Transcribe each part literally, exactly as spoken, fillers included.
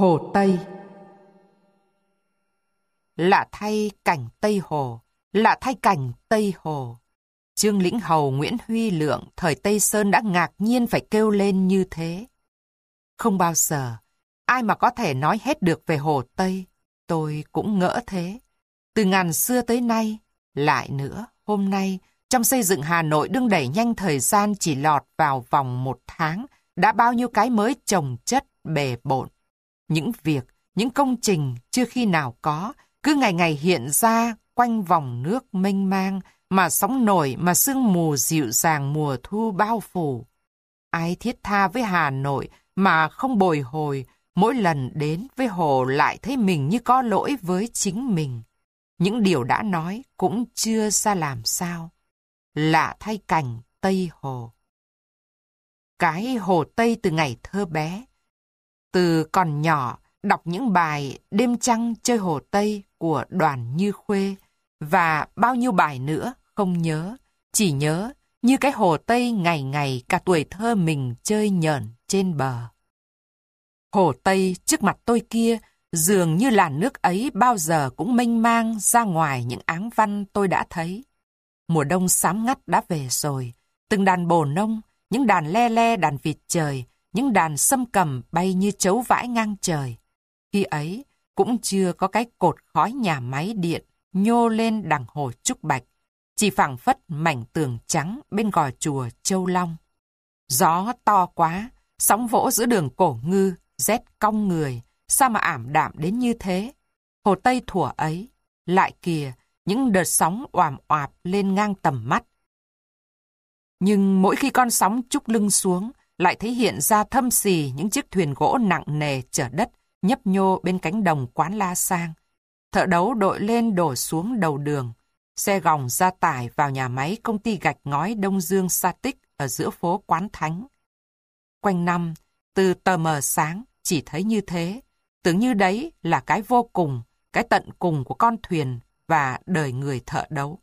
Hồ Tây. Lạ thay cảnh Tây Hồ, lạ thay cảnh Tây Hồ. Trương Lĩnh Hầu Nguyễn Huy Lượng thời Tây Sơn đã ngạc nhiên phải kêu lên như thế. Không bao giờ ai mà có thể nói hết được về Hồ Tây, tôi cũng ngỡ thế. Từ ngàn xưa tới nay, lại nữa, hôm nay, trong xây dựng Hà Nội đương đẩy nhanh thời gian chỉ lọt vào vòng một tháng, đã bao nhiêu cái mới chồng chất bề bộn. Những việc, những công trình chưa khi nào có, cứ ngày ngày hiện ra quanh vòng nước mênh mang, mà sóng nổi mà sương mù dịu dàng mùa thu bao phủ. Ai thiết tha với Hà Nội mà không bồi hồi, mỗi lần đến với Hồ lại thấy mình như có lỗi với chính mình. Những điều đã nói cũng chưa ra làm sao. Lạ thay cảnh Tây Hồ. Cái Hồ Tây từ ngày thơ bé. Từ còn nhỏ, đọc những bài Đêm trăng chơi Hồ Tây của Đoàn Như Khuê và bao nhiêu bài nữa không nhớ, chỉ nhớ như cái Hồ Tây ngày ngày cả tuổi thơ mình chơi nhởn trên bờ. Hồ Tây trước mặt tôi kia dường như làn nước ấy bao giờ cũng mênh mang ra ngoài những áng văn tôi đã thấy. Mùa đông xám ngắt đã về rồi, từng đàn bồ nông, những đàn le le đàn vịt trời, những đàn sâm cầm bay như trấu vãi ngang trời. Khi ấy cũng chưa có cái cột khói nhà máy điện nhô lên đằng hồ Trúc Bạch, chỉ phảng phất mảnh tường trắng bên gò chùa Châu Long. Gió to quá, sóng vỗ giữa đường Cổ Ngư, rét cong người, sao mà ảm đạm đến như thế? Hồ Tây thuở ấy, lại kìa, những đợt sóng oàm oạp lên ngang tầm mắt. Nhưng mỗi khi con sóng trúc lưng xuống, lại thấy hiện ra thâm xì những chiếc thuyền gỗ nặng nề chở đất nhấp nhô bên cánh đồng quán La Sang. Thợ đấu đội lên đổ xuống đầu đường. Xe gòng ra tải vào nhà máy công ty gạch ngói Đông Dương Sa Tích ở giữa phố Quán Thánh. Quanh năm, từ tờ mờ sáng, chỉ thấy như thế. Tưởng như đấy là cái vô cùng, cái tận cùng của con thuyền và đời người thợ đấu.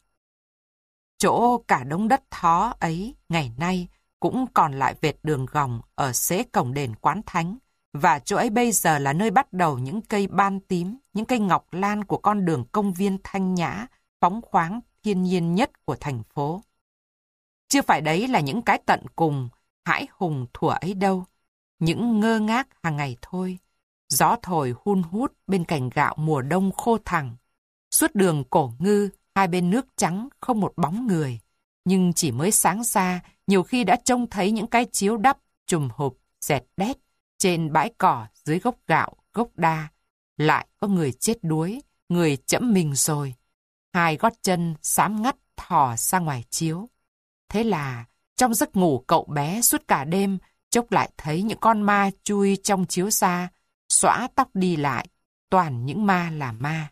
Chỗ cả đống đất thó ấy ngày nay cũng còn lại vệt đường gòng ở xế cổng đền Quán Thánh, và chỗ ấy bây giờ là nơi bắt đầu những cây ban tím, những cây ngọc lan của con đường công viên thanh nhã, phóng khoáng thiên nhiên nhất của thành phố. Chưa phải đấy là những cái tận cùng, hãi hùng thuở ấy đâu, những ngơ ngác hàng ngày thôi. Gió thổi hun hút bên cành gạo mùa đông khô thẳng. Suốt đường Cổ Ngư, hai bên nước trắng không một bóng người. Nhưng chỉ mới sáng ra, nhiều khi đã trông thấy những cái chiếu đắp, trùm hụp, dẹt đét trên bãi cỏ dưới gốc gạo, gốc đa. Lại có người chết đuối, người chẫm mình rồi. Hai gót chân xám ngắt thò ra ngoài chiếu. Thế là, trong giấc ngủ cậu bé suốt cả đêm, chốc lại thấy những con ma chui trong chiếu ra, xõa tóc đi lại, toàn những ma là ma.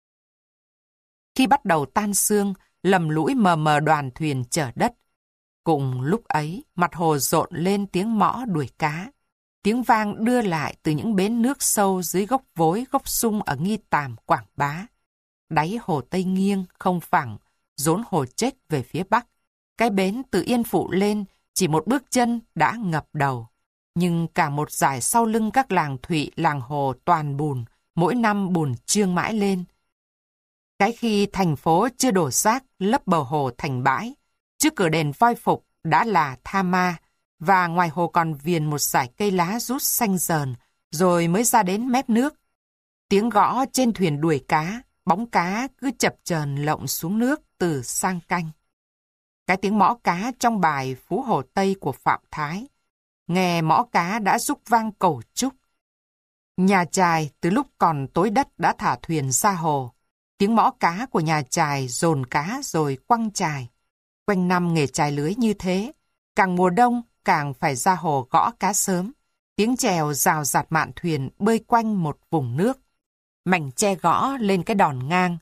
Khi bắt đầu tan sương, lầm lũi mờ mờ đoàn thuyền chở đất. Cùng lúc ấy, mặt hồ rộn lên tiếng mõ đuổi cá. Tiếng vang đưa lại từ những bến nước sâu dưới gốc vối, gốc sung ở Nghi Tàm, Quảng Bá. Đáy hồ Tây nghiêng, không phẳng, rốn hồ Chếch về phía bắc. Cái bến từ Yên Phụ lên, chỉ một bước chân đã ngập đầu. Nhưng cả một dải sau lưng các làng thụy, làng hồ toàn bùn, mỗi năm bùn trương mãi lên. Cái khi thành phố chưa đổ rác lấp bờ hồ thành bãi, trước cửa đền voi phục đã là tha ma, và ngoài hồ còn viền một dải cây lá rút xanh dờn, rồi mới ra đến mép nước. Tiếng gõ trên thuyền đuổi cá, bóng cá cứ chập chờn lộng xuống nước từ sang canh. Cái tiếng mõ cá trong bài Phú Hồ Tây của Phạm Thái, nghe mõ cá đã rúc vang cầu chúc. Nhà chài từ lúc còn tối đất đã thả thuyền ra hồ. Tiếng mõ cá của nhà chài dồn cá rồi quăng chài. Quanh năm nghề chài lưới như thế, càng mùa đông càng phải ra hồ gõ cá sớm. Tiếng chèo rào rạt mạn thuyền bơi quanh một vùng nước. Mảnh tre gõ lên cái đòn ngang.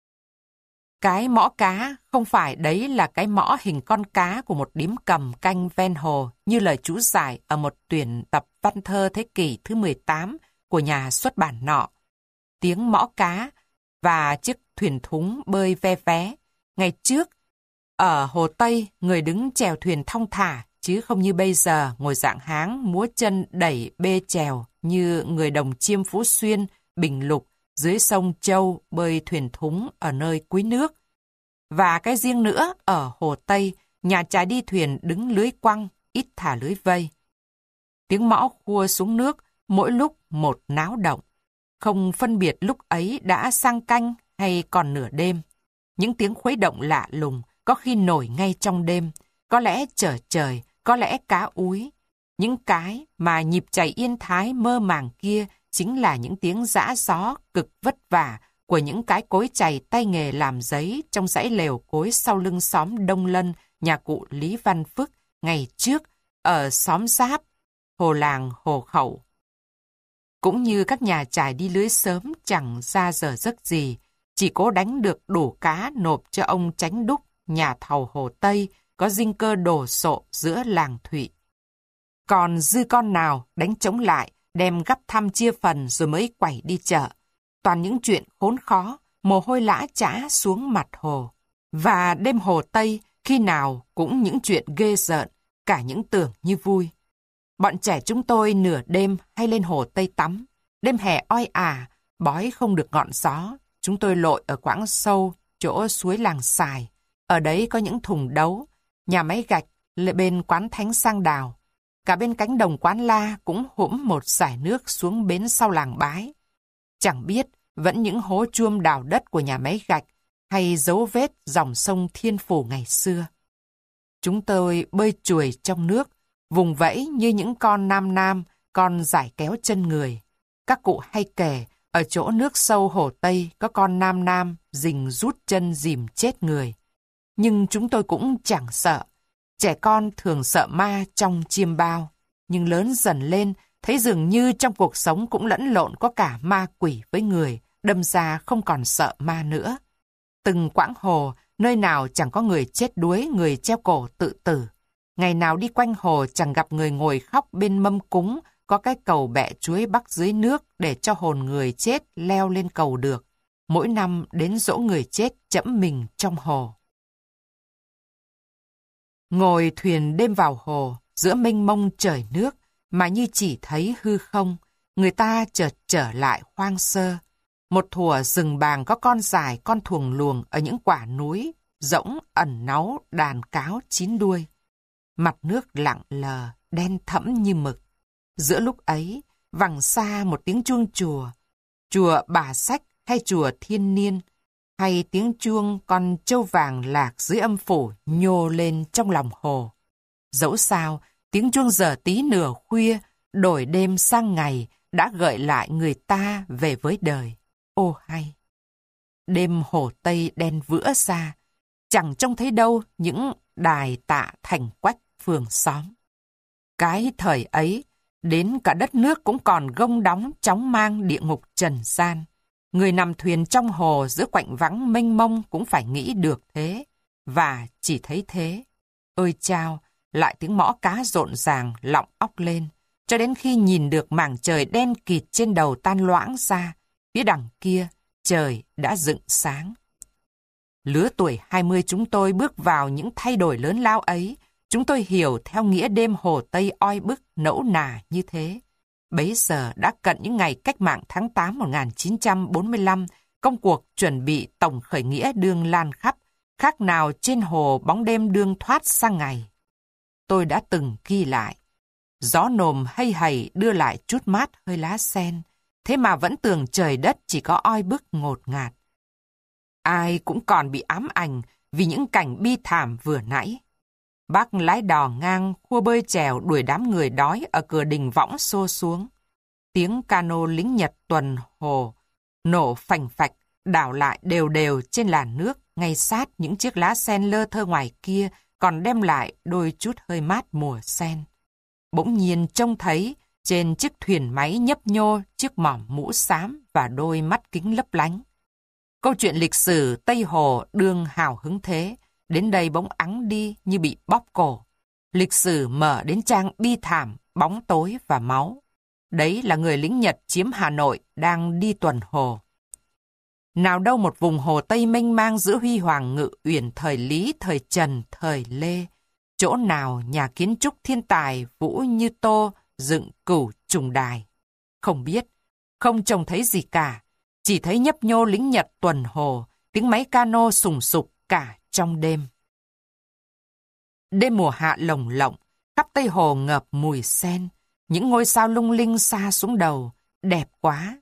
Cái mõ cá không phải đấy là cái mõ hình con cá của một điếm cầm canh ven hồ như lời chú giải ở một tuyển tập văn thơ thế kỷ thứ mười tám của nhà xuất bản nọ. Tiếng mõ cá và chiếc thuyền thúng bơi ve vé. Ngày trước, ở Hồ Tây, người đứng chèo thuyền thong thả, chứ không như bây giờ ngồi dạng háng múa chân đẩy bê chèo như người Đồng Chiêm Phú Xuyên, Bình Lục, dưới sông Châu bơi thuyền thúng ở nơi cuối nước. Và cái riêng nữa, ở Hồ Tây, nhà chài đi thuyền đứng lưới quăng, ít thả lưới vây. Tiếng mõ khua xuống nước, mỗi lúc một náo động. Không phân biệt lúc ấy đã sang canh hay còn nửa đêm. Những tiếng khuấy động lạ lùng, có khi nổi ngay trong đêm, có lẽ trở trời, có lẽ cá úi. Những cái mà nhịp chảy yên thái mơ màng kia chính là những tiếng giã gió cực vất vả của những cái cối chày tay nghề làm giấy trong dãy lều cối sau lưng xóm Đông Lân, nhà cụ Lý Văn Phức, ngày trước, ở xóm Giáp, Hồ Làng, Hồ Khẩu. Cũng như các nhà chài đi lưới sớm chẳng ra giờ giấc gì, chỉ cố đánh được đủ cá nộp cho ông Chánh Đúc, nhà thầu Hồ Tây, có dinh cơ đồ sộ giữa làng Thụy. Còn dư con nào đánh chống lại, đem gắp thăm chia phần rồi mới quẩy đi chợ. Toàn những chuyện khốn khó, mồ hôi lã chã xuống mặt hồ. Và đêm Hồ Tây, khi nào cũng những chuyện ghê rợn, cả những tưởng như vui. Bọn trẻ chúng tôi nửa đêm hay lên Hồ Tây tắm. Đêm hè oi ả, bói không được ngọn gió. Chúng tôi lội ở quãng sâu, chỗ suối Làng Sài. Ở đấy có những thùng đấu, nhà máy gạch, lệ bên quán Thánh Sang Đào. Cả bên cánh đồng Quán La cũng hũm một dải nước xuống bến sau làng Bái. Chẳng biết vẫn những hố chuông đào đất của nhà máy gạch hay dấu vết dòng sông Thiên Phủ ngày xưa. Chúng tôi bơi chuồi trong nước, vùng vẫy như những con nam nam, con giải kéo chân người. Các cụ hay kể, ở chỗ nước sâu Hồ Tây có con nam nam rình rút chân dìm chết người. Nhưng chúng tôi cũng chẳng sợ. Trẻ con thường sợ ma trong chiêm bao, nhưng lớn dần lên, thấy dường như trong cuộc sống cũng lẫn lộn có cả ma quỷ với người, đâm ra không còn sợ ma nữa. Từng quãng hồ, nơi nào chẳng có người chết đuối, người treo cổ tự tử. Ngày nào đi quanh hồ chẳng gặp người ngồi khóc bên mâm cúng, có cái cầu bẹ chuối bắc dưới nước để cho hồn người chết leo lên cầu được. Mỗi năm đến giỗ người chết chẫm mình trong hồ. Ngồi thuyền đêm vào hồ, giữa mênh mông trời nước, mà như chỉ thấy hư không, người ta chợt trở lại hoang sơ. Một thuở rừng bàng có con dài, con thuồng luồng ở những quả núi, rỗng ẩn náu đàn cáo chín đuôi. Mặt nước lặng lờ, đen thẫm như mực. Giữa lúc ấy, vẳng xa một tiếng chuông chùa, chùa Bà Sách hay chùa Thiên Niên, hay tiếng chuông con trâu vàng lạc dưới âm phủ nhô lên trong lòng hồ. Dẫu sao, tiếng chuông giờ tí nửa khuya, đổi đêm sang ngày, đã gợi lại người ta về với đời. Ô hay! Đêm Hồ Tây đen vữa ra, chẳng trông thấy đâu những đài tạ thành quách phường xóm. Cái thời ấy, đến cả đất nước cũng còn gông đóng chóng mang địa ngục trần gian. Người nằm thuyền trong hồ giữa quạnh vắng mênh mông cũng phải nghĩ được thế, và chỉ thấy thế. Ôi chao, lại tiếng mõ cá rộn ràng lọng óc lên, cho đến khi nhìn được mảng trời đen kịt trên đầu tan loãng ra, phía đằng kia trời đã dựng sáng. Lứa tuổi hai mươi chúng tôi bước vào những thay đổi lớn lao ấy, chúng tôi hiểu theo nghĩa đêm Hồ Tây oi bức nẫu nà như thế. Bấy giờ đã cận những ngày cách mạng tháng tám một nghìn chín trăm bốn mươi lăm, công cuộc chuẩn bị tổng khởi nghĩa đương lan khắp, khác nào trên hồ bóng đêm đương thoát sang ngày. Tôi đã từng ghi lại, gió nồm hay hầy đưa lại chút mát hơi lá sen, thế mà vẫn tưởng trời đất chỉ có oi bức ngột ngạt. Ai cũng còn bị ám ảnh vì những cảnh bi thảm vừa nãy. Bác lái đò ngang, khua bơi chèo đuổi đám người đói ở cửa đình võng xô xuống. Tiếng cano lính Nhật tuần hồ, nổ phành phạch, đảo lại đều đều trên làn nước, ngay sát những chiếc lá sen lơ thơ ngoài kia, còn đem lại đôi chút hơi mát mùa sen. Bỗng nhiên trông thấy, trên chiếc thuyền máy nhấp nhô, chiếc mỏm mũ xám và đôi mắt kính lấp lánh. Câu chuyện lịch sử Tây Hồ đương hào hứng thế, đến đây bỗng ắng đi như bị bóp cổ. Lịch sử mở đến trang bi thảm, bóng tối và máu. Đấy là người lính Nhật chiếm Hà Nội đang đi tuần hồ. Nào đâu một vùng Hồ Tây mênh mang giữa huy hoàng ngự uyển thời Lý, thời Trần, thời Lê. chỗ nào nhà kiến trúc thiên tài Vũ Như Tô dựng Cửu Trùng Đài. Không biết, không trông thấy gì cả, chỉ thấy nhấp nhô lính Nhật tuần hồ, tiếng máy cano sùng sục cả trong đêm. Đêm mùa hạ lồng lộng, khắp Tây Hồ ngập mùi sen, những ngôi sao lung linh xa xuống đầu, đẹp quá.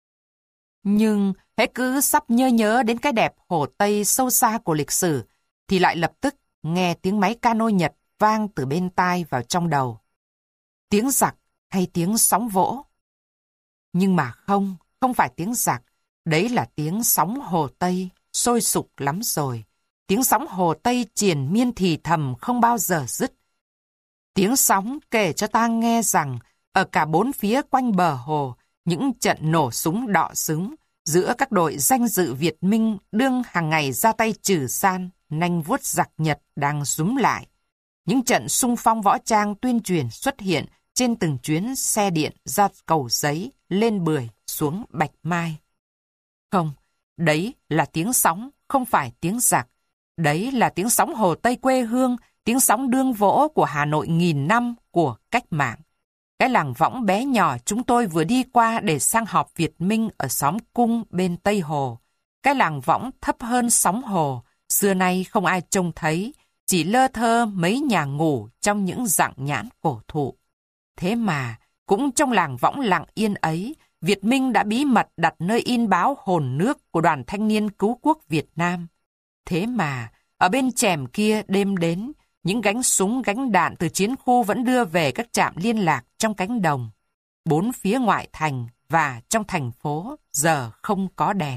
Nhưng hễ cứ sắp nhớ nhớ đến cái đẹp Hồ Tây sâu xa của lịch sử, thì lại lập tức nghe tiếng máy cano Nhật vang từ bên tai vào trong đầu. Tiếng giặc hay tiếng sóng vỗ? Nhưng mà không, không phải tiếng giặc, đấy là tiếng sóng Hồ Tây, sôi sục lắm rồi. Tiếng sóng Hồ Tây triền miên thì thầm không bao giờ dứt. Tiếng sóng kể cho ta nghe rằng, ở cả bốn phía quanh bờ hồ, những trận nổ súng đọ súng giữa các đội danh dự Việt Minh đương hàng ngày ra tay trừ gian, nanh vuốt giặc Nhật đang rúm lại. Những trận xung phong võ trang tuyên truyền xuất hiện trên từng chuyến xe điện ra Cầu Giấy, lên Bưởi, xuống Bạch Mai. Không, đấy là tiếng sóng, không phải tiếng giặc. Đấy là tiếng sóng Hồ Tây quê hương, tiếng sóng đương vỗ của Hà Nội nghìn năm của cách mạng. Cái làng võng bé nhỏ chúng tôi vừa đi qua để sang họp Việt Minh ở xóm Cung bên Tây Hồ. Cái làng võng thấp hơn sóng hồ, xưa nay không ai trông thấy, chỉ lơ thơ mấy nhà ngủ trong những rặng nhãn cổ thụ. Thế mà, cũng trong làng võng lặng yên ấy, Việt Minh đã bí mật đặt nơi in báo hồn nước của Đoàn Thanh niên Cứu quốc Việt Nam. Thế mà, ở bên chèm kia đêm đến, những gánh súng gánh đạn từ chiến khu vẫn đưa về các trạm liên lạc trong cánh đồng. Bốn phía ngoại thành và trong thành phố giờ không có đèn.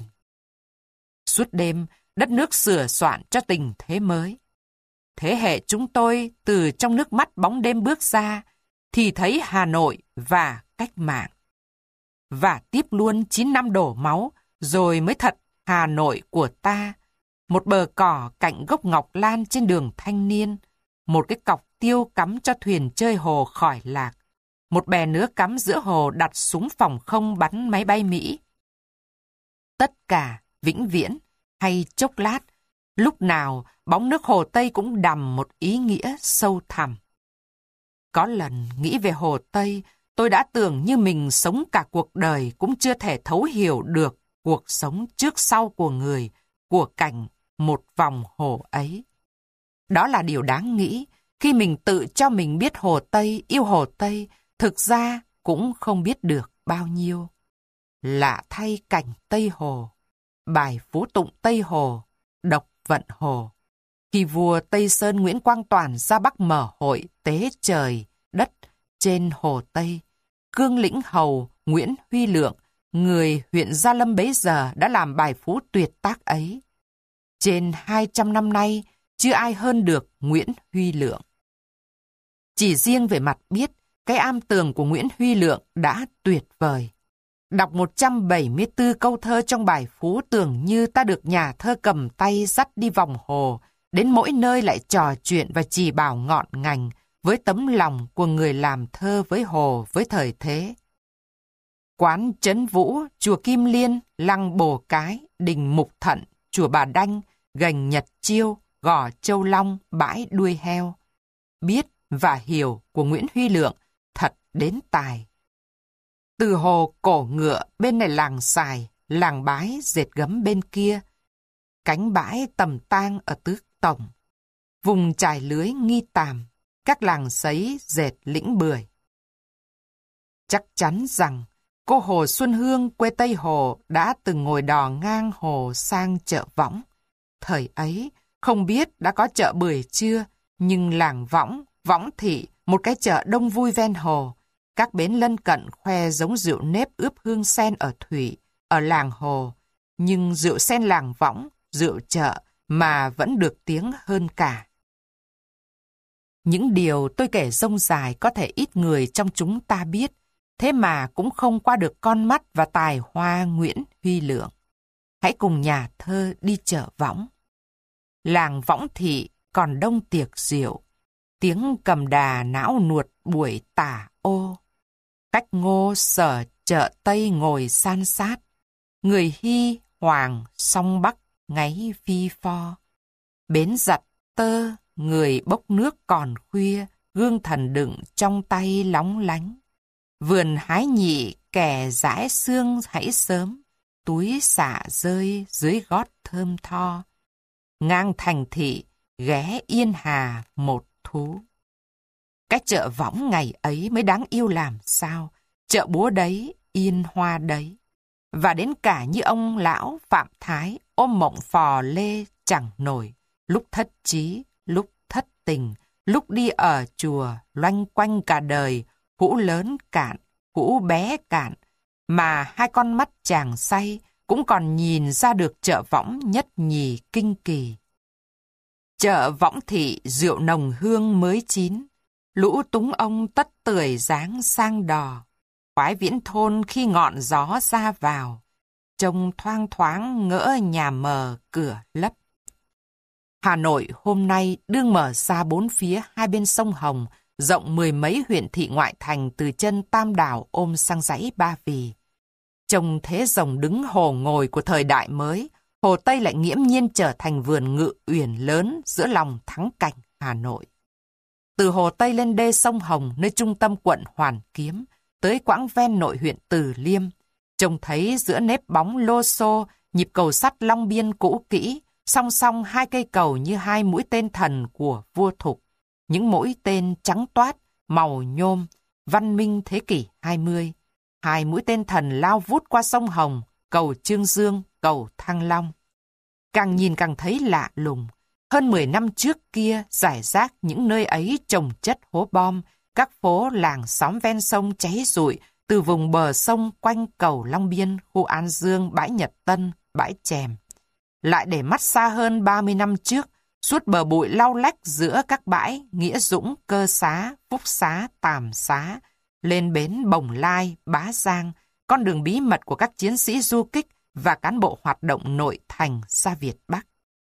Suốt đêm, đất nước sửa soạn cho tình thế mới. Thế hệ chúng tôi từ trong nước mắt bóng đêm bước ra, thì thấy Hà Nội và cách mạng. Và tiếp luôn chín năm đổ máu, rồi mới thật Hà Nội của ta. Một bờ cỏ cạnh gốc ngọc lan trên đường Thanh Niên, một cái cọc tiêu cắm cho thuyền chơi hồ khỏi lạc, một bè nứa cắm giữa hồ đặt súng phòng không bắn máy bay Mỹ. Tất cả vĩnh viễn hay chốc lát, lúc nào bóng nước Hồ Tây cũng đằm một ý nghĩa sâu thẳm. Có lần nghĩ về Hồ Tây, tôi đã tưởng như mình sống cả cuộc đời cũng chưa thể thấu hiểu được cuộc sống trước sau của người, của cảnh một vòng hồ ấy. Đó là điều đáng nghĩ khi mình tự cho mình biết Hồ Tây, yêu Hồ Tây, thực ra cũng không biết được bao nhiêu. Lạ thay cảnh Tây Hồ, bài phú tụng Tây Hồ, độc vận Hồ. Khi vua Tây Sơn Nguyễn Quang Toản ra Bắc mở hội tế trời, đất trên Hồ Tây, cương lĩnh hầu Nguyễn Huy Lượng, người huyện Gia Lâm bấy giờ đã làm bài phú tuyệt tác ấy. Trên hai trăm năm nay, chưa ai hơn được Nguyễn Huy Lượng. Chỉ riêng về mặt biết, cái am tường của Nguyễn Huy Lượng đã tuyệt vời. Đọc một trăm bảy mươi tư câu thơ trong bài phú tưởng như ta được nhà thơ cầm tay dắt đi vòng hồ, đến mỗi nơi lại trò chuyện và chỉ bảo ngọn ngành với tấm lòng của người làm thơ với hồ, với thời thế. Quán Trấn Vũ, chùa Kim Liên, lăng Bồ Cái, đình Mục Thận, chùa Bà Đanh, gành Nhật Chiêu, gò Châu Long, bãi đuôi heo. Biết và hiểu của Nguyễn Huy Lượng thật đến tài. Từ hồ Cổ Ngựa bên này làng Sài, làng Bái dệt gấm bên kia, cánh bãi Tầm Tang ở Tứ Tổng, vùng trải lưới Nghi Tàm, các làng sấy dệt Lĩnh Bưởi. Chắc chắn rằng cô Hồ Xuân Hương quê Tây Hồ đã từng ngồi đò ngang hồ sang chợ Võng. Thời ấy, không biết đã có chợ Bưởi chưa, nhưng làng Võng, Võng Thị, một cái chợ đông vui ven hồ. Các bến lân cận khoe giống rượu nếp ướp hương sen ở Thủy, ở làng Hồ. Nhưng rượu sen làng Võng, rượu chợ mà vẫn được tiếng hơn cả. Những điều tôi kể rông dài có thể ít người trong chúng ta biết, thế mà cũng không qua được con mắt và tài hoa Nguyễn Huy Lượng. Hãy cùng nhà thơ đi chợ Võng. Làng Võng Thị còn đông tiệc rượu, tiếng cầm đà não nuột buổi tả ô. Cách Ngô Sở chợ Tây ngồi san sát, người Hy Hoàng song Bắc ngáy phi pho. Bến giặt tơ người bốc nước còn khuya, gương thần đựng trong tay lóng lánh. Vườn hái nhị kẻ rải sương hãy sớm, túi xả rơi dưới gót thơm tho. Ngang thành thị, ghé yên hà một thú. Cái chợ võng ngày ấy mới đáng yêu làm sao, chợ búa đấy, yên hoa đấy. Và đến cả như ông lão Phạm Thái ôm mộng phò lê chẳng nổi, lúc thất trí, lúc thất tình, lúc đi ở chùa loanh quanh cả đời, hũ lớn cạn, hũ bé cạn, mà hai con mắt chàng say cũng còn nhìn ra được chợ võng nhất nhì kinh kỳ. Chợ võng thị rượu nồng hương mới chín, lũ túng ông tất tưởi dáng sang đò, khoái viễn thôn khi ngọn gió ra vào, trông thoang thoáng ngỡ nhà mờ cửa lấp. Hà Nội hôm nay đương mở ra bốn phía hai bên sông Hồng, rộng mười mấy huyện thị ngoại thành từ chân Tam Đảo ôm sang dãy Ba Vì. Trông thế rồng đứng hồ ngồi của thời đại mới, Hồ Tây lại nghiễm nhiên trở thành vườn ngự uyển lớn giữa lòng thắng cảnh Hà Nội. Từ Hồ Tây lên đê sông Hồng nơi trung tâm quận Hoàn Kiếm, tới quãng ven nội huyện Từ Liêm, trông thấy giữa nếp bóng lô xô, nhịp cầu sắt Long Biên cũ kỹ, song song hai cây cầu như hai mũi tên thần của vua Thục, những mũi tên trắng toát, màu nhôm, văn minh thế kỷ hai mươi. Hai mũi tên thần lao vút qua sông Hồng, cầu Trương Dương, cầu Thăng Long. Càng nhìn càng thấy lạ lùng. Hơn mười năm trước kia, rải rác những nơi ấy trồng chất hố bom, các phố làng xóm ven sông cháy rụi, từ vùng bờ sông quanh cầu Long Biên, khu An Dương, bãi Nhật Tân, bãi Chèm. Lại để mắt xa hơn ba mươi năm trước, suốt bờ bụi lau lách giữa các bãi Nghĩa Dũng, Cơ Xá, Phúc Xá, Tàm Xá, lên bến Bồng Lai, Bá Giang, con đường bí mật của các chiến sĩ du kích và cán bộ hoạt động nội thành xa Việt Bắc.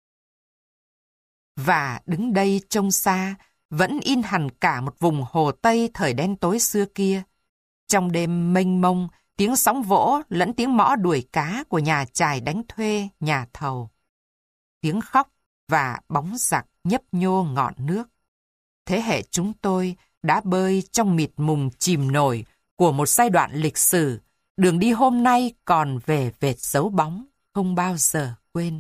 Và đứng đây trông xa, vẫn in hẳn cả một vùng Hồ Tây thời đen tối xưa kia. Trong đêm mênh mông, tiếng sóng vỗ lẫn tiếng mõ đuổi cá của nhà chài đánh thuê, nhà thầu. Tiếng khóc và bóng giặc nhấp nhô ngọn nước. Thế hệ chúng tôi đã bơi trong mịt mùng chìm nổi của một giai đoạn lịch sử, đường đi hôm nay còn về vệt dấu bóng, không bao giờ quên.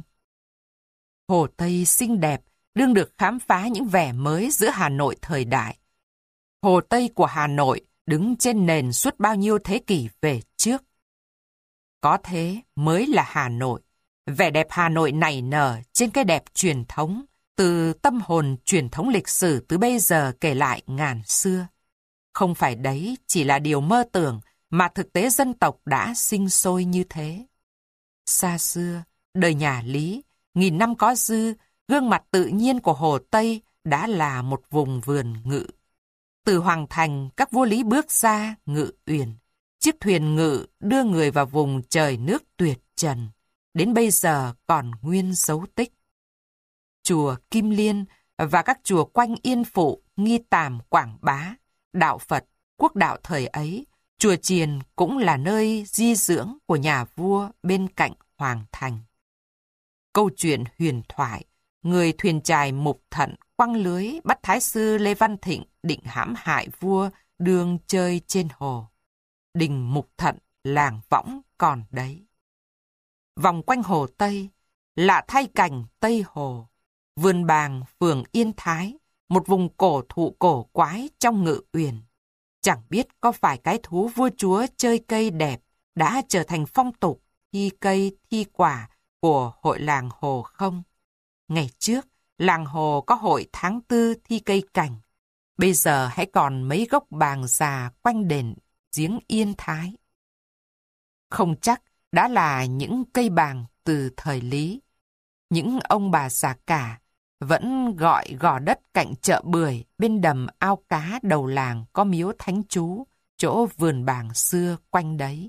Hồ Tây xinh đẹp, đương được khám phá những vẻ mới giữa Hà Nội thời đại. Hồ Tây của Hà Nội đứng trên nền suốt bao nhiêu thế kỷ về trước. Có thế mới là Hà Nội, vẻ đẹp Hà Nội nảy nở trên cái đẹp truyền thống, từ tâm hồn truyền thống lịch sử từ bây giờ kể lại ngàn xưa. Không phải đấy chỉ là điều mơ tưởng, mà thực tế dân tộc đã sinh sôi như thế. Xa xưa, đời nhà Lý, nghìn năm có dư, gương mặt tự nhiên của Hồ Tây đã là một vùng vườn ngự. Từ Hoàng Thành, các vua Lý bước ra ngự uyển. Chiếc thuyền ngự đưa người vào vùng trời nước tuyệt trần. Đến bây giờ còn nguyên dấu tích. Chùa Kim Liên và các chùa quanh Yên Phụ, Nghi Tàm, Quảng Bá, đạo Phật, quốc đạo thời ấy, chùa chiền cũng là nơi di dưỡng của nhà vua bên cạnh Hoàng Thành. Câu chuyện huyền thoại, người thuyền chài Mục Thận quăng lưới bắt Thái sư Lê Văn Thịnh định hãm hại vua đương chơi trên hồ. Đình Mục Thận, làng Võng còn đấy. Vòng quanh Hồ Tây, lạ thay cảnh Tây Hồ, vườn bàng phường Yên Thái, một vùng cổ thụ cổ quái trong ngự uyển. Chẳng biết có phải cái thú vua chúa chơi cây đẹp đã trở thành phong tục thi cây thi quả của hội làng Hồ không? Ngày trước, làng Hồ có hội tháng tư thi cây cảnh. Bây giờ hãy còn mấy gốc bàng già quanh đền giếng Yên Thái. Không chắc đã là những cây bàng từ thời Lý. Những ông bà già cả vẫn gọi gò đất cạnh chợ Bưởi bên đầm ao cá đầu làng có miếu thánh chú, chỗ vườn bàng xưa quanh đấy.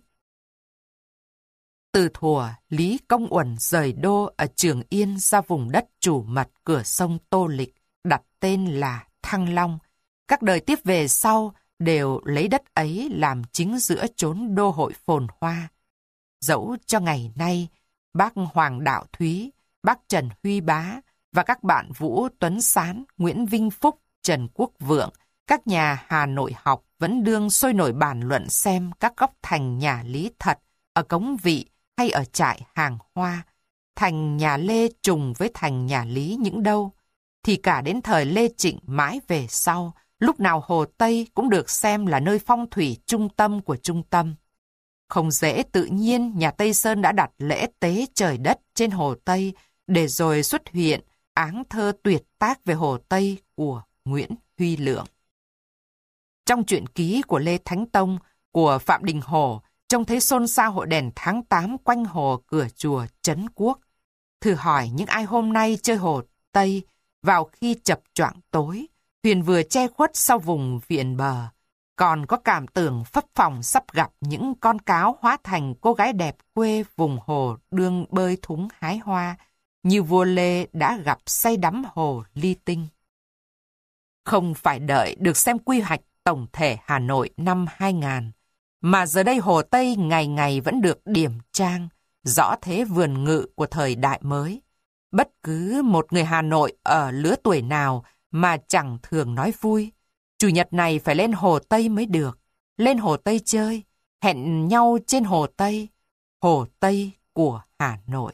Từ thuở Lý Công Uẩn rời đô ở Trường Yên ra vùng đất chủ mật cửa sông Tô Lịch, đặt tên là Thăng Long. Các đời tiếp về sau đều lấy đất ấy làm chính giữa chốn đô hội phồn hoa. Dẫu cho ngày nay, bác Hoàng Đạo Thúy, bác Trần Huy Bá và các bạn Vũ Tuấn Sán, Nguyễn Vinh Phúc, Trần Quốc Vượng, các nhà Hà Nội học vẫn đương sôi nổi bàn luận xem các góc thành nhà Lý thật ở Cống Vị hay ở trại Hàng Hoa, thành nhà Lê trùng với thành nhà Lý những đâu, thì cả đến thời Lê Trịnh mãi về sau, lúc nào Hồ Tây cũng được xem là nơi phong thủy trung tâm của trung tâm. Không dễ tự nhiên nhà Tây Sơn đã đặt lễ tế trời đất trên Hồ Tây để rồi xuất hiện áng thơ tuyệt tác về Hồ Tây của Nguyễn Huy Lượng. Trong truyện ký của Lê Thánh Tông, của Phạm Đình Hổ, trông thấy xôn xao hội đèn tháng tám quanh hồ cửa chùa Trấn Quốc. Thử hỏi những ai hôm nay chơi Hồ Tây vào khi chập choạng tối, thuyền vừa che khuất sau vùng viện bờ, còn có cảm tưởng phấp phồng sắp gặp những con cáo hóa thành cô gái đẹp quê vùng hồ đương bơi thúng hái hoa, như vua Lê đã gặp say đắm hồ Ly Tinh. Không phải đợi được xem quy hoạch tổng thể Hà Nội năm hai nghìn, mà giờ đây Hồ Tây ngày ngày vẫn được điểm trang, rõ thế vườn ngự của thời đại mới. Bất cứ một người Hà Nội ở lứa tuổi nào mà chẳng thường nói vui, Chủ nhật này phải lên Hồ Tây mới được, lên Hồ Tây chơi, hẹn nhau trên Hồ Tây, Hồ Tây của Hà Nội.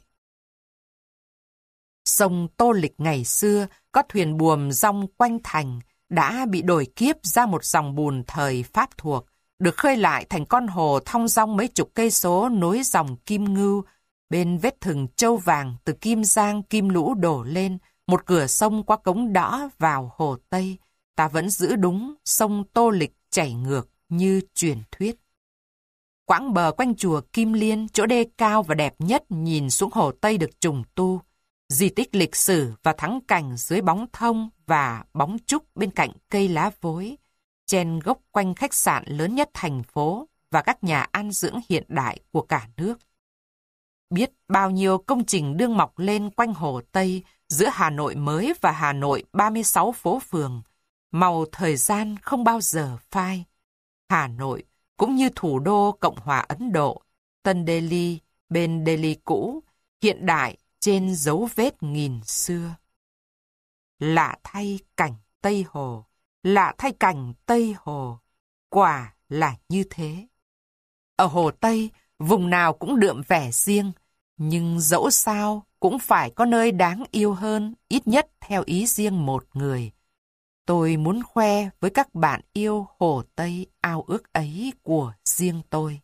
Sông Tô Lịch ngày xưa có thuyền buồm rong quanh thành, đã bị đổi kiếp ra một dòng bùn thời Pháp thuộc, được khơi lại thành con hồ thong dong mấy chục cây số nối dòng Kim Ngưu, bên vết thừng châu vàng từ Kim Giang Kim Lũ đổ lên, một cửa sông qua Cống Đõ vào Hồ Tây, ta vẫn giữ đúng sông Tô Lịch chảy ngược như truyền thuyết. Quãng bờ quanh chùa Kim Liên, chỗ đê cao và đẹp nhất nhìn xuống Hồ Tây được trùng tu, di tích lịch sử và thắng cảnh dưới bóng thông và bóng trúc bên cạnh cây lá vối, trên gốc quanh khách sạn lớn nhất thành phố và các nhà an dưỡng hiện đại của cả nước. Biết bao nhiêu công trình đương mọc lên quanh Hồ Tây giữa Hà Nội mới và Hà Nội ba mươi sáu phố phường, màu thời gian không bao giờ phai. Hà Nội cũng như thủ đô Cộng hòa Ấn Độ, Tân Delhi bên Delhi cũ, hiện đại trên dấu vết nghìn xưa. Lạ thay cảnh Tây Hồ, lạ thay cảnh Tây Hồ, quả là như thế. Ở Hồ Tây, vùng nào cũng đượm vẻ riêng, nhưng dẫu sao cũng phải có nơi đáng yêu hơn, ít nhất theo ý riêng một người. Tôi muốn khoe với các bạn yêu Hồ Tây ao ước ấy của riêng tôi.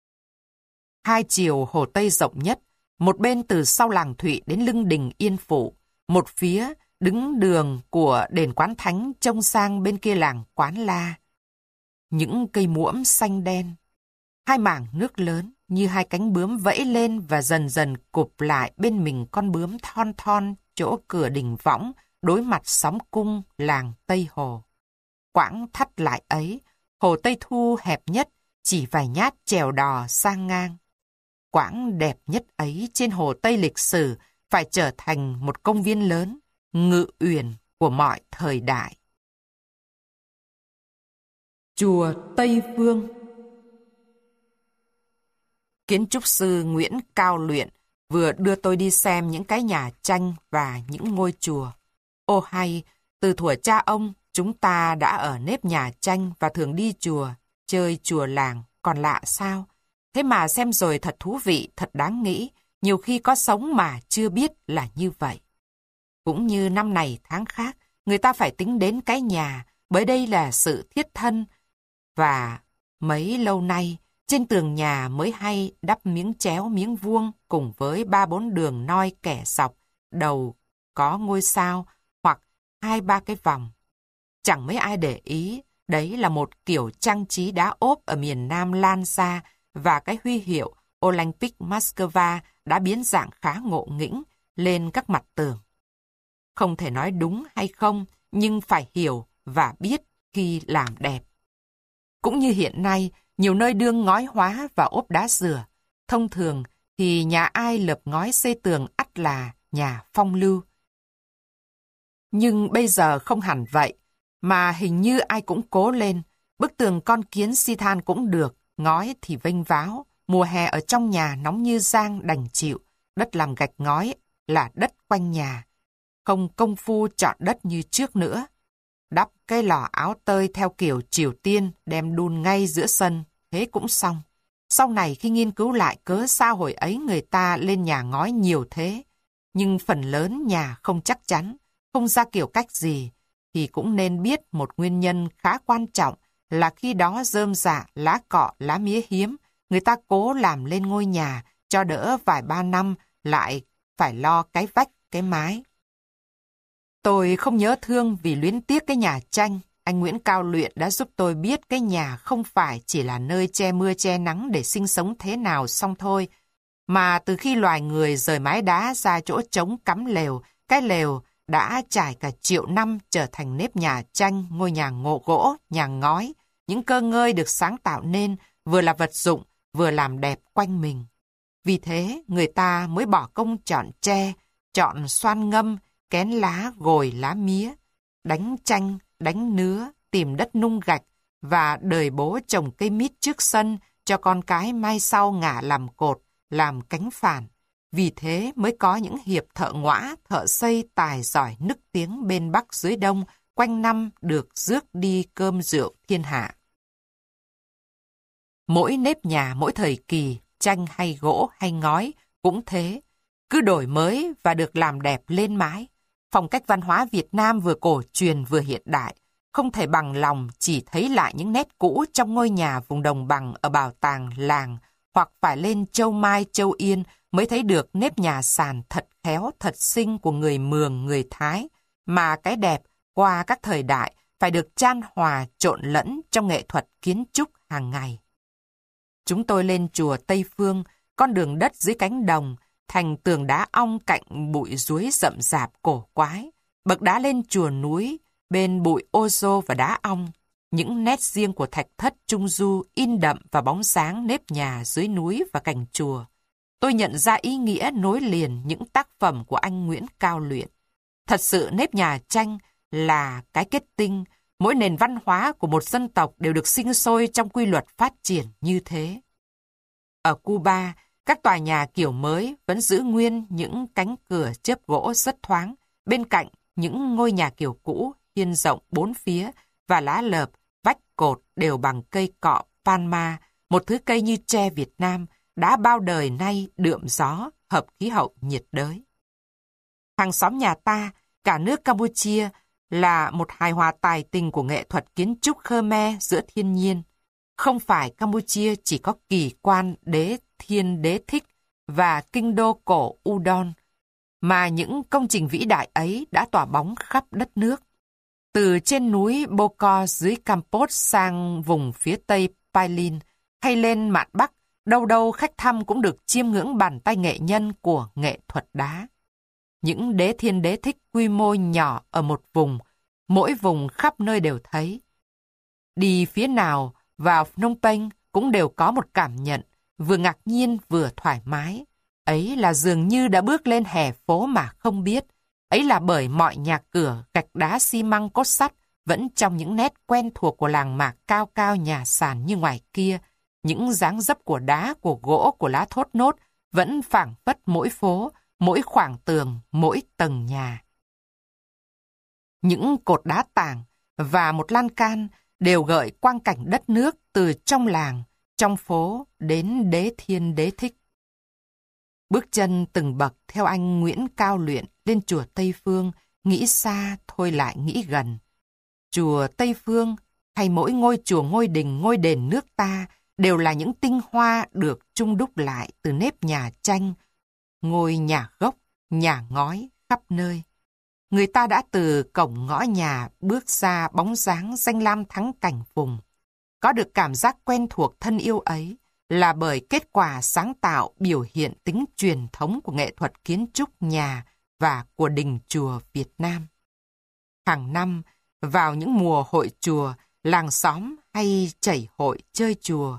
Hai chiều Hồ Tây rộng nhất, một bên từ sau làng Thụy đến lưng đình Yên Phụ, một phía đứng đường của đền Quán Thánh trông sang bên kia làng Quán La. Những cây muỗm xanh đen, hai mảng nước lớn như hai cánh bướm vẫy lên và dần dần cụp lại bên mình con bướm thon thon chỗ cửa đình võng đối mặt sóng cung làng Tây Hồ. Quãng thắt lại ấy, Hồ Tây Thu hẹp nhất, chỉ vài nhát chèo đò sang ngang. Quãng đẹp nhất ấy trên Hồ Tây lịch sử phải trở thành một công viên lớn, ngự uyển của mọi thời đại. Chùa Tây Phương. Kiến trúc sư Nguyễn Cao Luyện vừa đưa tôi đi xem những cái nhà tranh và những ngôi chùa. Ô hay, từ thuở cha ông, chúng ta đã ở nếp nhà tranh và thường đi chùa, chơi chùa làng, còn lạ sao? Thế mà xem rồi thật thú vị, thật đáng nghĩ, nhiều khi có sống mà chưa biết là như vậy. Cũng như năm này tháng khác, người ta phải tính đến cái nhà, bởi đây là sự thiết thân. Và mấy lâu nay, trên tường nhà mới hay đắp miếng chéo miếng vuông cùng với ba bốn đường noi kẻ dọc, đầu có ngôi sao hoặc hai ba cái vòng. Chẳng mấy ai để ý, đấy là một kiểu trang trí đá ốp ở miền Nam lan ra và cái huy hiệu Olympic Moscow đã biến dạng khá ngộ nghĩnh lên các mặt tường. Không thể nói đúng hay không, nhưng phải hiểu và biết khi làm đẹp. Cũng như hiện nay, nhiều nơi đương ngói hóa và ốp đá dừa. Thông thường thì nhà ai lợp ngói xây tường ắt là nhà phong lưu. Nhưng bây giờ không hẳn vậy, mà hình như ai cũng cố lên. Bức tường con kiến si than cũng được, ngói thì vênh váo. Mùa hè ở trong nhà nóng như giang đành chịu, đất làm gạch ngói là đất quanh nhà. không công phu chọn đất như trước nữa. Đắp cái lò áo tơi theo kiểu Triều Tiên đem đun ngay giữa sân, thế cũng xong. Sau này khi nghiên cứu lại cớ sao hồi ấy người ta lên nhà ngói nhiều thế, nhưng phần lớn nhà không chắc chắn, không ra kiểu cách gì, thì cũng nên biết một nguyên nhân khá quan trọng là khi đó rơm rạ, lá cọ, lá mía hiếm, người ta cố làm lên ngôi nhà, cho đỡ vài ba năm lại phải lo cái vách, cái mái. Tôi không nhớ thương vì luyến tiếc cái nhà tranh. Anh Nguyễn Cao Luyện đã giúp tôi biết cái nhà không phải chỉ là nơi che mưa che nắng để sinh sống thế nào xong thôi, mà từ khi loài người rời mái đá ra chỗ trống cắm lều, cái lều đã trải cả triệu năm trở thành nếp nhà tranh, ngôi nhà ngộ gỗ, nhà ngói. Những cơ ngơi được sáng tạo nên vừa là vật dụng, vừa làm đẹp quanh mình. Vì thế, người ta mới bỏ công chọn tre, chọn xoan ngâm, kén lá, gồi lá mía, đánh chanh, đánh nứa, tìm đất nung gạch và đời bố trồng cây mít trước sân cho con cái mai sau ngả làm cột, làm cánh phản. Vì thế mới có những hiệp thợ ngõa, thợ xây tài giỏi nức tiếng bên Bắc dưới Đông, quanh năm được rước đi cơm rượu thiên hạ. Mỗi nếp nhà, mỗi thời kỳ, tranh hay gỗ hay ngói cũng thế, cứ đổi mới và được làm đẹp lên mãi. Phong cách văn hóa Việt Nam vừa cổ truyền vừa hiện đại, không thể bằng lòng chỉ thấy lại những nét cũ trong ngôi nhà vùng đồng bằng ở bảo tàng làng, hoặc phải lên Châu Mai, Châu Yên mới thấy được nếp nhà sàn thật khéo, thật xinh của người Mường, người Thái, mà cái đẹp qua các thời đại phải được chan hòa trộn lẫn trong nghệ thuật kiến trúc hàng ngày. Chúng tôi lên chùa Tây Phương, con đường đất dưới cánh đồng, thành tường đá ong cạnh bụi ruối rậm rạp cổ quái, bậc đá lên chùa núi, bên bụi ô rô và đá ong. Những nét riêng của thạch thất Trung Du in đậm vào bóng sáng nếp nhà dưới núi và cành chùa. Tôi nhận ra ý nghĩa nối liền những tác phẩm của anh Nguyễn Cao Luyện. Thật sự nếp nhà tranh là cái kết tinh, mỗi nền văn hóa của một dân tộc đều được sinh sôi trong quy luật phát triển như thế. Ở Cuba, các tòa nhà kiểu mới vẫn giữ nguyên những cánh cửa chớp gỗ rất thoáng, bên cạnh những ngôi nhà kiểu cũ, hiên rộng bốn phía và lá lợp, vách cột đều bằng cây cọ Palma, một thứ cây như tre Việt Nam, đã bao đời nay đượm gió, hợp khí hậu nhiệt đới. Hàng xóm nhà ta, cả nước Campuchia, là một hài hòa tài tình của nghệ thuật kiến trúc Khmer giữa thiên nhiên. Không phải Campuchia chỉ có kỳ quan đế Thiên Đế Thích và kinh đô cổ Udon, mà những công trình vĩ đại ấy đã tỏa bóng khắp đất nước. Từ trên núi Bokor dưới Kampot sang vùng phía tây Pailin hay lên mạn Bắc, đâu đâu khách thăm cũng được chiêm ngưỡng bàn tay nghệ nhân của nghệ thuật đá. Những đế thiên đế thích quy mô nhỏ ở một vùng, mỗi vùng khắp nơi đều thấy. Đi phía nào vào Phnom Penh cũng đều có một cảm nhận, vừa ngạc nhiên vừa thoải mái. Ấy là dường như đã bước lên hè phố mà không biết. Ấy là bởi mọi nhà cửa, gạch đá xi măng cốt sắt vẫn trong những nét quen thuộc của làng mạc cao cao nhà sàn như ngoài kia. Những dáng dấp của đá, của gỗ, của lá thốt nốt vẫn phảng phất mỗi phố, mỗi khoảng tường, mỗi tầng nhà. Những cột đá tảng và một lan can đều gợi quang cảnh đất nước từ trong làng, trong phố đến đế thiên đế thích. Bước chân từng bậc theo anh Nguyễn Cao Luyện lên chùa Tây Phương, nghĩ xa thôi lại nghĩ gần. Chùa Tây Phương hay mỗi ngôi chùa ngôi đình ngôi đền nước ta đều là những tinh hoa được chung đúc lại từ nếp nhà tranh, ngôi nhà gốc, nhà ngói khắp nơi. Người ta đã từ cổng ngõ nhà bước ra bóng dáng danh lam thắng cảnh vùng. Có được cảm giác quen thuộc thân yêu ấy là bởi kết quả sáng tạo biểu hiện tính truyền thống của nghệ thuật kiến trúc nhà và của đình chùa Việt Nam. Hàng năm, vào những mùa hội chùa, làng xóm hay chảy hội chơi chùa,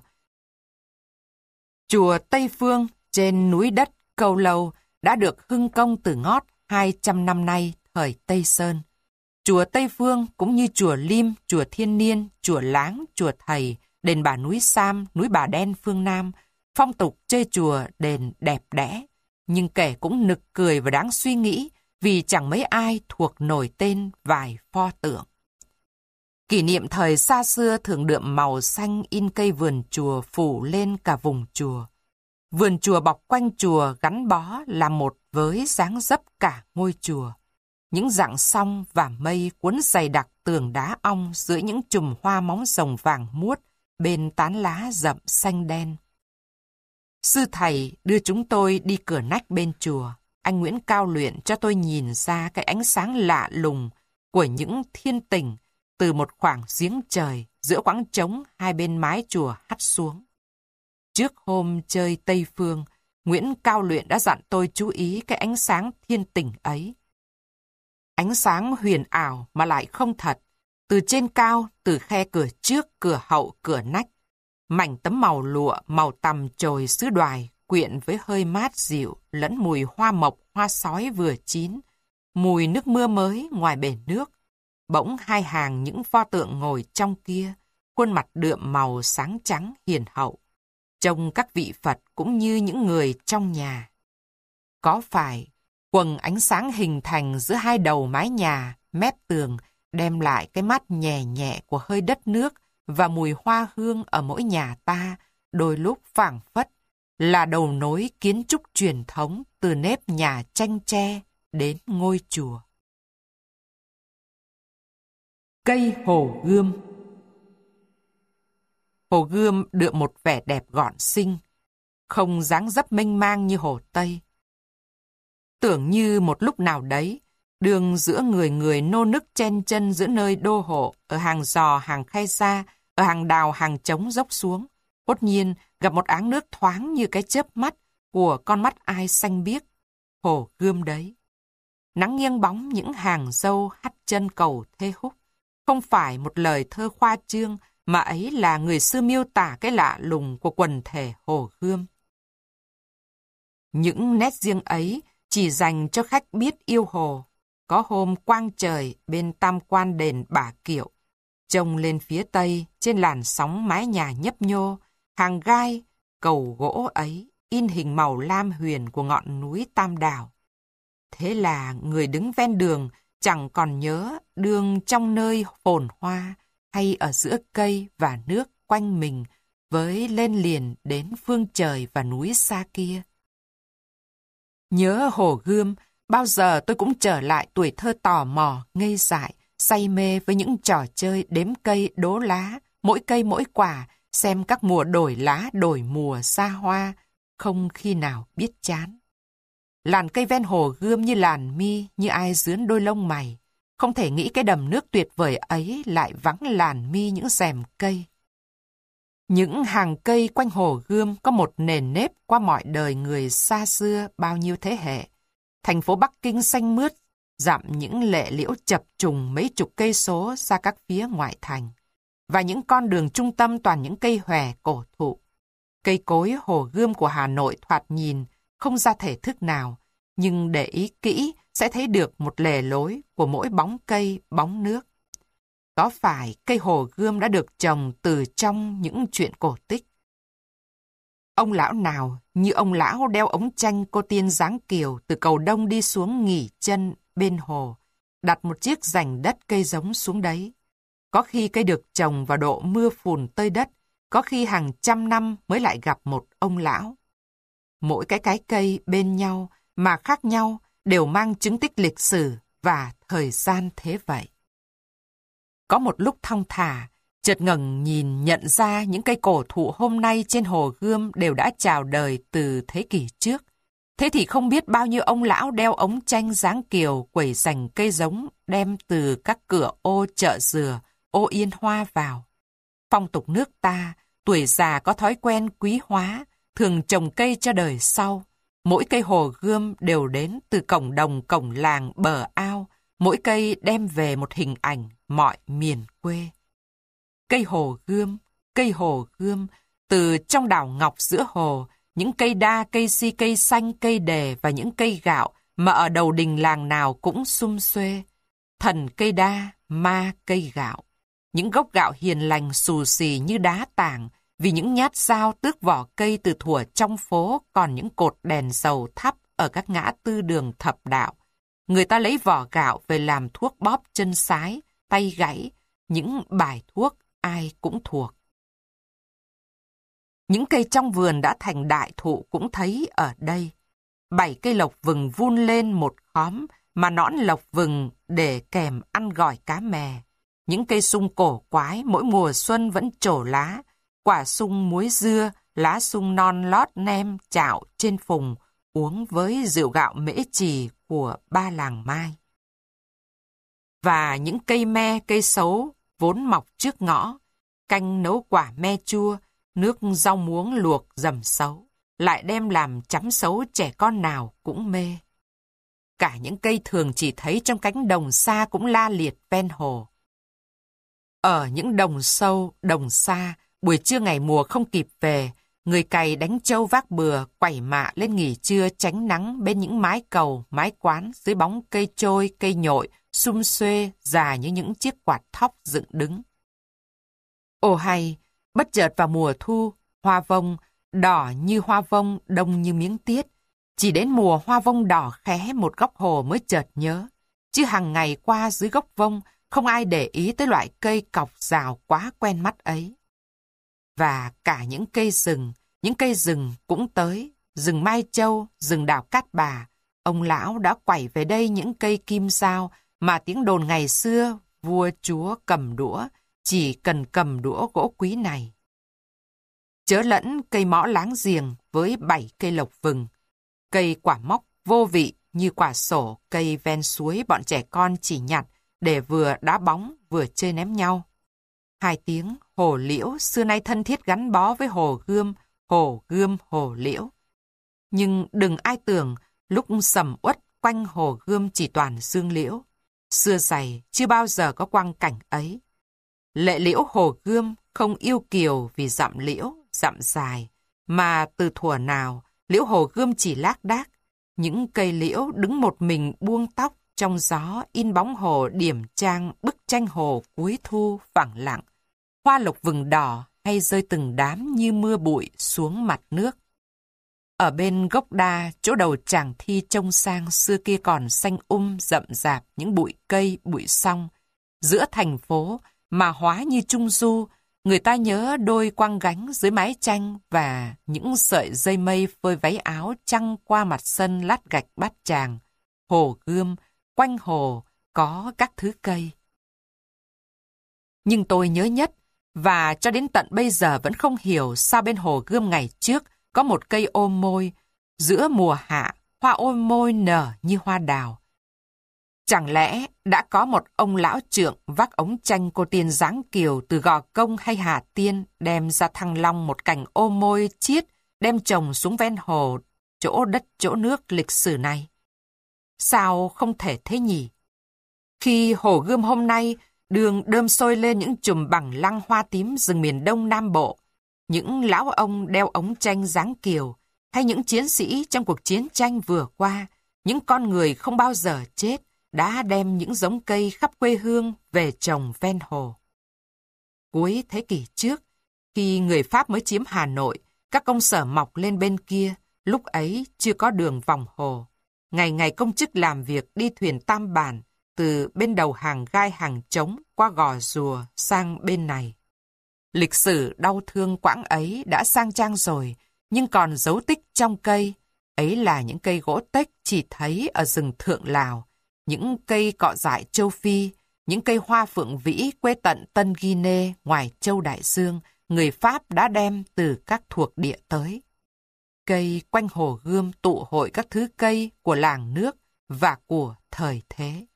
chùa Tây Phương trên núi đất Câu Lâu đã được hưng công từ ngót hai trăm năm nay thời Tây Sơn. Chùa Tây Phương cũng như chùa Lim, chùa Thiên Niên, chùa Láng, chùa Thầy, đền Bà Núi Sam, núi Bà Đen phương Nam, phong tục chơi chùa đền đẹp đẽ, nhưng kể cũng nực cười và đáng suy nghĩ vì chẳng mấy ai thuộc nổi tên vài pho tượng. Kỷ niệm thời xa xưa thường đượm màu xanh in cây vườn chùa phủ lên cả vùng chùa. Vườn chùa bọc quanh chùa gắn bó là một với dáng dấp cả ngôi chùa. Những rặng song và mây cuốn dày đặc tường đá ong dưới những chùm hoa móng rồng vàng muốt bên tán lá rậm xanh đen. Sư thầy đưa chúng tôi đi cửa nách bên chùa. Anh Nguyễn Cao Luyện cho tôi nhìn ra cái ánh sáng lạ lùng của những thiên tình từ một khoảng giếng trời giữa quãng trống hai bên mái chùa hắt xuống. Trước hôm chơi Tây Phương, Nguyễn Cao Luyện đã dặn tôi chú ý cái ánh sáng thiên tình ấy. Ánh sáng huyền ảo mà lại không thật, từ trên cao, từ khe cửa trước, cửa hậu, cửa nách. Mảnh tấm màu lụa, màu tằm trồi xứ Đoài, quyện với hơi mát dịu, lẫn mùi hoa mộc, hoa sói vừa chín, mùi nước mưa mới ngoài bể nước. Bỗng hai hàng những pho tượng ngồi trong kia, khuôn mặt đượm màu sáng trắng hiền hậu. Trông các vị Phật cũng như những người trong nhà. Có phải quầng ánh sáng hình thành giữa hai đầu mái nhà, mép tường, đem lại cái mát nhẹ nhẹ của hơi đất nước và mùi hoa hương ở mỗi nhà ta, đôi lúc phảng phất, là đầu nối kiến trúc truyền thống từ nếp nhà tranh tre đến ngôi chùa. Cây hồ gươm. Hồ Gươm đượm một vẻ đẹp gọn xinh, không dáng dấp mênh mang như Hồ Tây. Tưởng như một lúc nào đấy, đường giữa người người nô nức chen chân giữa nơi đô hộ, ở hàng giò, hàng khay xa, ở hàng đào, hàng trống dốc xuống, bỗng nhiên gặp một áng nước thoáng như cái chớp mắt của con mắt ai xanh biếc. Hồ Gươm đấy. Nắng nghiêng bóng những hàng dâu hắt chân cầu thê húc. Không phải một lời thơ khoa trương, mà ấy là người xưa miêu tả cái lạ lùng của quần thể Hồ Gươm. Những nét riêng ấy chỉ dành cho khách biết yêu hồ. Có hôm quang trời bên tam quan đền Bà Kiệu, trông lên phía tây trên làn sóng mái nhà nhấp nhô, hàng gai, cầu gỗ ấy in hình màu lam huyền của ngọn núi Tam Đảo. Thế là người đứng ven đường chẳng còn nhớ đường trong nơi phồn hoa hay ở giữa cây và nước quanh mình với lên liền đến phương trời và núi xa kia. Nhớ Hồ Gươm, bao giờ tôi cũng trở lại tuổi thơ tò mò, ngây dại, say mê với những trò chơi đếm cây đố lá, mỗi cây mỗi quả, xem các mùa đổi lá đổi mùa xa hoa, không khi nào biết chán. Làn cây ven Hồ Gươm như làn mi, như ai dướn đôi lông mày. Không thể nghĩ cái đầm nước tuyệt vời ấy lại vắng làn mi những rèm cây. Những hàng cây quanh Hồ Gươm có một nền nếp qua mọi đời người xa xưa bao nhiêu thế hệ. Thành phố Bắc Kinh xanh mướt, dặm những lệ liễu chập trùng mấy chục cây số ra các phía ngoại thành. Và những con đường trung tâm toàn những cây hòe cổ thụ. Cây cối Hồ Gươm của Hà Nội thoạt nhìn không ra thể thức nào, nhưng để ý kỹ sẽ thấy được một lề lối của mỗi bóng cây, bóng nước. Có phải cây Hồ Gươm đã được trồng từ trong những chuyện cổ tích? Ông lão nào như ông lão đeo ống tranh cô tiên dáng kiều từ cầu Đông đi xuống nghỉ chân bên hồ, đặt một chiếc rành đất cây giống xuống đấy. Có khi cây được trồng vào độ mưa phùn tơi đất, có khi hàng trăm năm mới lại gặp một ông lão. Mỗi cái cái cây bên nhau mà khác nhau đều mang chứng tích lịch sử và thời gian thế vậy. Có một lúc thong thả, chợt ngẩng nhìn nhận ra những cây cổ thụ hôm nay trên Hồ Gươm đều đã chào đời từ thế kỷ trước. Thế thì không biết bao nhiêu ông lão đeo ống tranh dáng kiều quẩy rành cây giống đem từ các cửa ô chợ dừa, ô Yên Hoa vào. Phong tục nước ta, tuổi già có thói quen quý hóa, thường trồng cây cho đời sau. Mỗi cây Hồ Gươm đều đến từ cổng đồng, cổng làng, bờ ao. Mỗi cây đem về một hình ảnh mọi miền quê. Cây Hồ Gươm, cây Hồ Gươm, từ trong đảo ngọc giữa hồ, những cây đa, cây si, cây xanh, cây đề và những cây gạo mà ở đầu đình làng nào cũng sum xuê. Thần cây đa, ma cây gạo. Những gốc gạo hiền lành xù xì như đá tảng, vì những nhát dao tước vỏ cây từ thuở trong phố còn những cột đèn dầu thắp ở các ngã tư đường thập đạo. người ta lấy vỏ gạo về làm thuốc bóp chân sái, tay gãy, những bài thuốc ai cũng thuộc. Những cây trong vườn đã thành đại thụ cũng thấy ở đây. Bảy cây lộc vừng vun lên một khóm mà nõn lộc vừng để kèm ăn gỏi cá mè. Những cây sung cổ quái mỗi mùa xuân vẫn trổ lá, quả sung muối dưa, lá sung non lót nem chạo trên phùng, uống với rượu gạo mễ trì của ba làng Mai. Và những cây me, cây sấu vốn mọc trước ngõ, canh nấu quả me chua, nước rau muống luộc dầm sấu, lại đem làm chấm sấu trẻ con nào cũng mê. Cả những cây thường chỉ thấy trong cánh đồng xa cũng la liệt ven hồ. Ở những đồng sâu, đồng xa, buổi trưa ngày mùa không kịp về, người cày đánh trâu vác bừa, quẩy mạ lên nghỉ trưa tránh nắng bên những mái cầu, mái quán, dưới bóng cây trôi, cây nhội, sum xuê, dài như những chiếc quạt thóc dựng đứng. Ồ hay, bất chợt vào mùa thu, hoa vông, đỏ như hoa vông, đông như miếng tiết. Chỉ đến mùa hoa vông đỏ khé một góc hồ mới chợt nhớ. Chứ hàng ngày qua dưới gốc vông, không ai để ý tới loại cây cọc rào quá quen mắt ấy. Và cả những cây rừng, những cây rừng cũng tới, rừng Mai Châu, rừng Đào Cát Bà. Ông lão đã quẩy về đây những cây kim sao mà tiếng đồn ngày xưa vua chúa cầm đũa, chỉ cần cầm đũa gỗ quý này. Chớ lẫn cây mõ láng giềng với bảy cây lộc vừng, cây quả móc vô vị như quả sổ, cây ven suối bọn trẻ con chỉ nhặt để vừa đá bóng vừa chơi ném nhau. Hai tiếng hồ liễu xưa nay thân thiết gắn bó với hồ gươm, hồ gươm hồ liễu. Nhưng đừng ai tưởng lúc sầm uất quanh hồ gươm chỉ toàn dương liễu. Xưa dày chưa bao giờ có quang cảnh ấy. Lệ liễu hồ gươm không yêu kiều vì dặm liễu, dặm dài, mà từ thuở nào liễu hồ gươm chỉ lác đác. Những cây liễu đứng một mình buông tóc trong gió in bóng hồ điểm trang bức tranh hồ cuối thu phẳng lặng. Hoa lộc vừng đỏ hay rơi từng đám như mưa bụi xuống mặt nước. Ở bên gốc đa, chỗ đầu Tràng Thi trông sang xưa kia còn xanh um rậm rạp những bụi cây, bụi song. Giữa thành phố mà hóa như trung du, người ta nhớ đôi quang gánh dưới mái tranh và những sợi dây mây phơi váy áo trăng qua mặt sân lát gạch Bát Tràng. Hồ gươm, quanh hồ có các thứ cây. Nhưng tôi nhớ nhất, và cho đến tận bây giờ vẫn không hiểu sao bên hồ gươm ngày trước có một cây ô môi. Giữa mùa hạ, hoa ô môi nở như hoa đào. Chẳng lẽ đã có một ông lão trượng vác ống tranh cô tiên dáng kiều từ Gò Công hay Hà Tiên đem ra Thăng Long một cành ô môi chiết đem trồng xuống ven hồ, chỗ đất chỗ nước lịch sử này? Sao không thể thế nhỉ? Khi hồ gươm hôm nay đường đơm sôi lên những chùm bằng lăng hoa tím rừng miền Đông Nam Bộ, những lão ông đeo ống tranh dáng kiều, hay những chiến sĩ trong cuộc chiến tranh vừa qua, những con người không bao giờ chết, đã đem những giống cây khắp quê hương về trồng ven hồ. Cuối thế kỷ trước, khi người Pháp mới chiếm Hà Nội, các công sở mọc lên bên kia, lúc ấy chưa có đường vòng hồ. Ngày ngày công chức làm việc đi thuyền tam bản, từ bên đầu hàng gai hàng trống qua Gò Rùa sang bên này. Lịch sử đau thương quãng ấy đã sang trang rồi, nhưng còn dấu tích trong cây. Ấy là những cây gỗ tếch chỉ thấy ở rừng Thượng Lào, những cây cọ dại châu Phi, những cây hoa phượng vĩ quê tận Tân Guinea ngoài châu Đại Dương, người Pháp đã đem từ các thuộc địa tới. Cây quanh hồ gươm tụ hội các thứ cây của làng nước và của thời thế.